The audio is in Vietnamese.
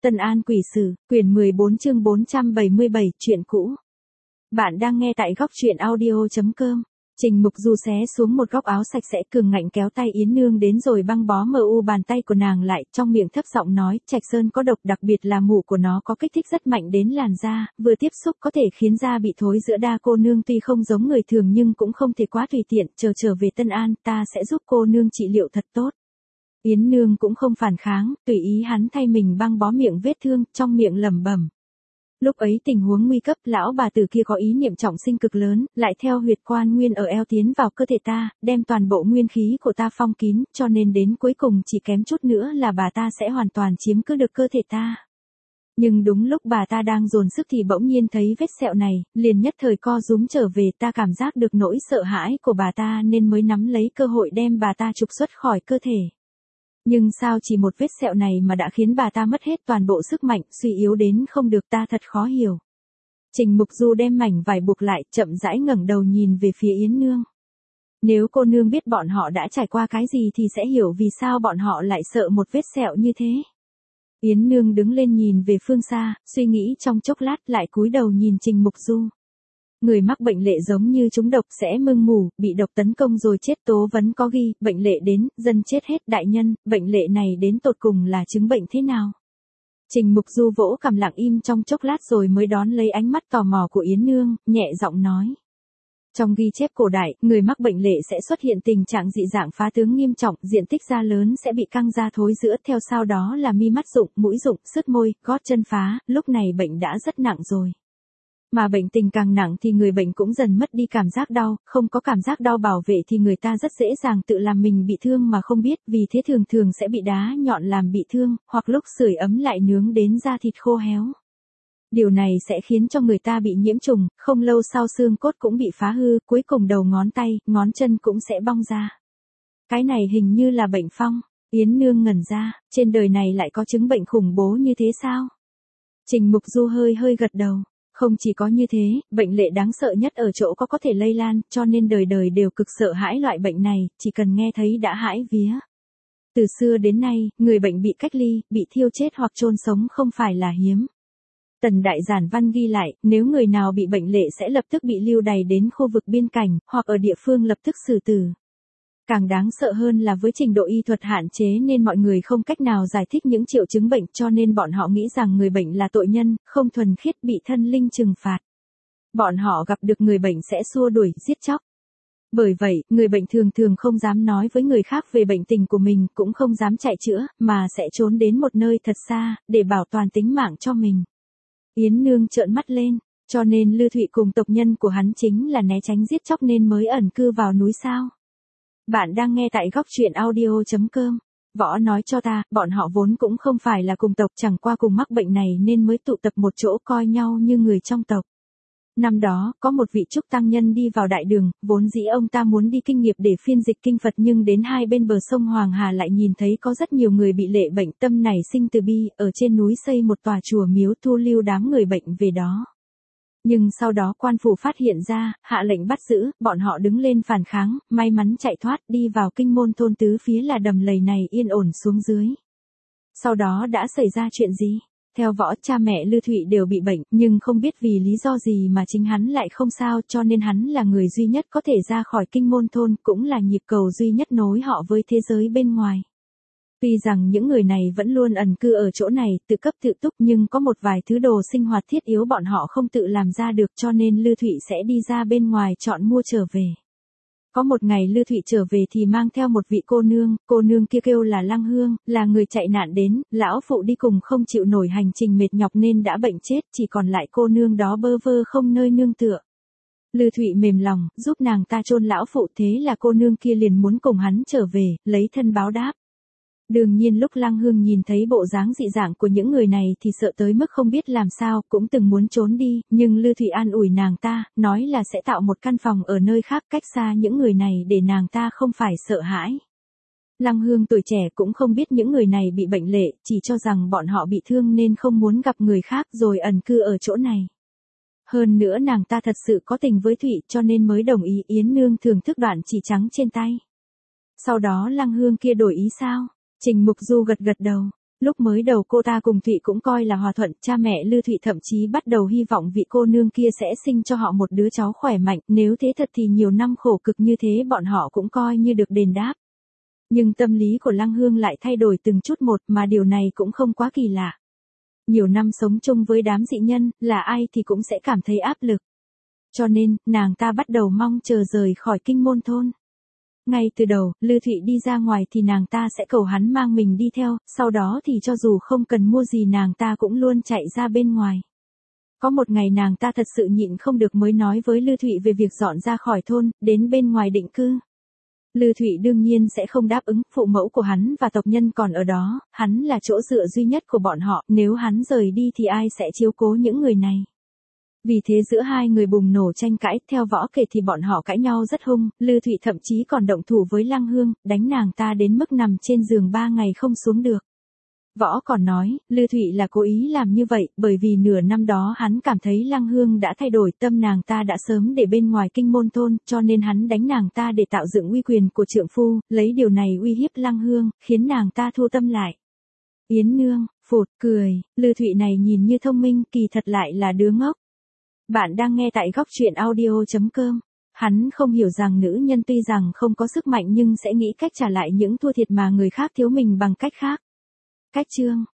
Tân An Quỷ Sử, quyển 14 chương 477, chuyện cũ. Bạn đang nghe tại góc truyện audio.com. Trình Mục Du xé xuống một góc áo sạch sẽ cường ngạnh kéo tay Yến Nương đến rồi băng bó mờ u bàn tay của nàng lại, trong miệng thấp giọng nói, Trạch Sơn có độc, đặc biệt là mùi của nó có kích thích rất mạnh đến làn da, vừa tiếp xúc có thể khiến da bị thối rữa. Đa cô nương tuy không giống người thường nhưng cũng không thể quá tùy tiện, trở về Tân An, ta sẽ giúp cô nương trị liệu thật tốt. Yến Nương cũng không phản kháng, tùy ý hắn thay mình băng bó miệng vết thương, trong miệng lẩm bẩm. Lúc ấy tình huống nguy cấp, lão bà tử kia có ý niệm trọng sinh cực lớn, lại theo huyệt quan nguyên ở eo tiến vào cơ thể ta, đem toàn bộ nguyên khí của ta phong kín, cho nên đến cuối cùng chỉ kém chút nữa là bà ta sẽ hoàn toàn chiếm cứ được cơ thể ta. Nhưng đúng lúc bà ta đang dồn sức thì bỗng nhiên thấy vết sẹo này, liền nhất thời co rúm trở về. Ta cảm giác được nỗi sợ hãi của bà ta nên mới nắm lấy cơ hội đem bà ta trục xuất khỏi cơ thể. Nhưng sao chỉ một vết sẹo này mà đã khiến bà ta mất hết toàn bộ sức mạnh, suy yếu đến không được, ta thật khó hiểu. Trình Mục Du đem mảnh vải buộc lại, chậm rãi ngẩng đầu nhìn về phía Yến Nương. Nếu cô nương biết bọn họ đã trải qua cái gì thì sẽ hiểu vì sao bọn họ lại sợ một vết sẹo như thế. Yến Nương đứng lên nhìn về phương xa, suy nghĩ trong chốc lát lại cúi đầu nhìn Trình Mục Du. Người mắc bệnh lệ giống như trúng độc sẽ mưng mù, bị độc tấn công rồi chết. Tố vấn có ghi, bệnh lệ đến, dân chết hết. Đại nhân, bệnh lệ này đến tột cùng là chứng bệnh thế nào? Trình Mục Du vỗ cằm lặng im trong chốc lát rồi mới đón lấy ánh mắt tò mò của Yến Nương, nhẹ giọng nói. Trong ghi chép cổ đại, người mắc bệnh lệ sẽ xuất hiện tình trạng dị dạng phá tướng nghiêm trọng, diện tích da lớn sẽ bị căng da thối rữa, theo sau đó là mi mắt rụng, mũi rụng, sứt môi, gót chân phá, lúc này bệnh đã rất nặng rồi. Mà bệnh tình càng nặng thì người bệnh cũng dần mất đi cảm giác đau, không có cảm giác đau bảo vệ thì người ta rất dễ dàng tự làm mình bị thương mà không biết, vì thế thường thường sẽ bị đá nhọn làm bị thương, hoặc lúc sưởi ấm lại nướng đến da thịt khô héo. Điều này sẽ khiến cho người ta bị nhiễm trùng, không lâu sau xương cốt cũng bị phá hư, cuối cùng đầu ngón tay, ngón chân cũng sẽ bong ra. Cái này hình như là bệnh phong. Yến Nương ngẩn ra, trên đời này lại có chứng bệnh khủng bố như thế sao? Trình Mục Du hơi gật đầu. Không chỉ có như thế, bệnh lệ đáng sợ nhất ở chỗ có thể lây lan, cho nên đời đời đều cực sợ hãi loại bệnh này, chỉ cần nghe thấy đã hãi vía. Từ xưa đến nay, người bệnh bị cách ly, bị thiêu chết hoặc chôn sống không phải là hiếm. Tần Đại Giản Văn ghi lại, nếu người nào bị bệnh lệ sẽ lập tức bị lưu đày đến khu vực biên cảnh, hoặc ở địa phương lập tức xử tử. Càng đáng sợ hơn là với trình độ y thuật hạn chế nên mọi người không cách nào giải thích những triệu chứng bệnh, cho nên bọn họ nghĩ rằng người bệnh là tội nhân, không thuần khiết, bị thân linh trừng phạt. Bọn họ gặp được người bệnh sẽ xua đuổi, giết chóc. Bởi vậy, người bệnh thường thường không dám nói với người khác về bệnh tình của mình, cũng không dám chạy chữa, mà sẽ trốn đến một nơi thật xa, để bảo toàn tính mạng cho mình. Yến Nương trợn mắt lên, cho nên Lư Thụy cùng tộc nhân của hắn chính là né tránh giết chóc nên mới ẩn cư vào núi sao? Bạn đang nghe tại góc truyện audio.com. Võ nói cho ta, bọn họ vốn cũng không phải là cùng tộc, chẳng qua cùng mắc bệnh này nên mới tụ tập một chỗ coi nhau như người trong tộc. Năm đó, có một vị trúc tăng nhân đi vào đại đường, vốn dĩ ông ta muốn đi kinh nghiệp để phiên dịch kinh Phật nhưng đến hai bên bờ sông Hoàng Hà lại nhìn thấy có rất nhiều người bị lệ bệnh, tâm nảy sinh từ bi, ở trên núi xây một tòa chùa miếu thu lưu đám người bệnh về đó. Nhưng sau đó quan phủ phát hiện ra, hạ lệnh bắt giữ, bọn họ đứng lên phản kháng, may mắn chạy thoát, đi vào kinh môn thôn tứ phía là đầm lầy này yên ổn xuống dưới. Sau đó đã xảy ra chuyện gì? Theo Võ, cha mẹ Lư Thụy đều bị bệnh, nhưng không biết vì lý do gì mà chính hắn lại không sao, cho nên hắn là người duy nhất có thể ra khỏi kinh môn thôn, cũng là nhịp cầu duy nhất nối họ với thế giới bên ngoài. Tuy rằng những người này vẫn luôn ẩn cư ở chỗ này, tự cấp tự túc, nhưng có một vài thứ đồ sinh hoạt thiết yếu bọn họ không tự làm ra được, cho nên Lư Thụy sẽ đi ra bên ngoài chọn mua trở về. Có một ngày Lư Thụy trở về thì mang theo một vị cô nương kia kêu là Lăng Hương, là người chạy nạn đến, lão phụ đi cùng không chịu nổi hành trình mệt nhọc nên đã bệnh chết, chỉ còn lại cô nương đó bơ vơ không nơi nương tựa. Lư Thụy mềm lòng, giúp nàng ta chôn lão phụ, thế là cô nương kia liền muốn cùng hắn trở về, lấy thân báo đáp. Đương nhiên lúc Lăng Hương nhìn thấy bộ dáng dị dạng của những người này thì sợ tới mức không biết làm sao, cũng từng muốn trốn đi, nhưng Lư Thụy an ủi nàng ta, nói là sẽ tạo một căn phòng ở nơi khác cách xa những người này để nàng ta không phải sợ hãi. Lăng Hương tuổi trẻ cũng không biết những người này bị bệnh lệ, chỉ cho rằng bọn họ bị thương nên không muốn gặp người khác rồi ẩn cư ở chỗ này. Hơn nữa nàng ta thật sự có tình với Thụy cho nên mới đồng ý Yến Nương thưởng thức đoạn chỉ trắng trên tay. Sau đó Lăng Hương kia đổi ý sao? Trình Mục Du gật đầu. Lúc mới đầu cô ta cùng Thụy cũng coi là hòa thuận, cha mẹ Lư Thụy thậm chí bắt đầu hy vọng vị cô nương kia sẽ sinh cho họ một đứa cháu khỏe mạnh, nếu thế thật thì nhiều năm khổ cực như thế bọn họ cũng coi như được đền đáp. Nhưng tâm lý của Lăng Hương lại thay đổi từng chút một mà điều này cũng không quá kỳ lạ. Nhiều năm sống chung với đám dị nhân, là ai thì cũng sẽ cảm thấy áp lực. Cho nên, nàng ta bắt đầu mong chờ rời khỏi Kinh Môn Thôn. Ngay từ đầu, Lư Thụy đi ra ngoài thì nàng ta sẽ cầu hắn mang mình đi theo, sau đó thì cho dù không cần mua gì nàng ta cũng luôn chạy ra bên ngoài. Có một ngày nàng ta thật sự nhịn không được mới nói với Lư Thụy về việc dọn ra khỏi thôn, đến bên ngoài định cư. Lư Thụy đương nhiên sẽ không đáp ứng, phụ mẫu của hắn và tộc nhân còn ở đó, hắn là chỗ dựa duy nhất của bọn họ, nếu hắn rời đi thì ai sẽ chiếu cố những người này. Vì thế giữa hai người bùng nổ tranh cãi, theo Võ kể thì bọn họ cãi nhau rất hung, Lư Thụy thậm chí còn động thủ với Lăng Hương, đánh nàng ta đến mức nằm trên giường 3 ngày không xuống được. Võ còn nói, Lư Thụy là cố ý làm như vậy, bởi vì nửa năm đó hắn cảm thấy Lăng Hương đã thay đổi, tâm nàng ta đã sớm để bên ngoài Kinh Môn Thôn, cho nên hắn đánh nàng ta để tạo dựng uy quyền của trượng phu, lấy điều này uy hiếp Lăng Hương, khiến nàng ta thu tâm lại. Yến Nương, phụt, cười, Lư Thụy này nhìn như thông minh, kỳ thật lại là đứa ngốc. Bạn đang nghe tại góc truyện audio.com. Hắn không hiểu rằng nữ nhân tuy rằng không có sức mạnh nhưng sẽ nghĩ cách trả lại những thua thiệt mà người khác thiếu mình bằng cách khác. Cách chương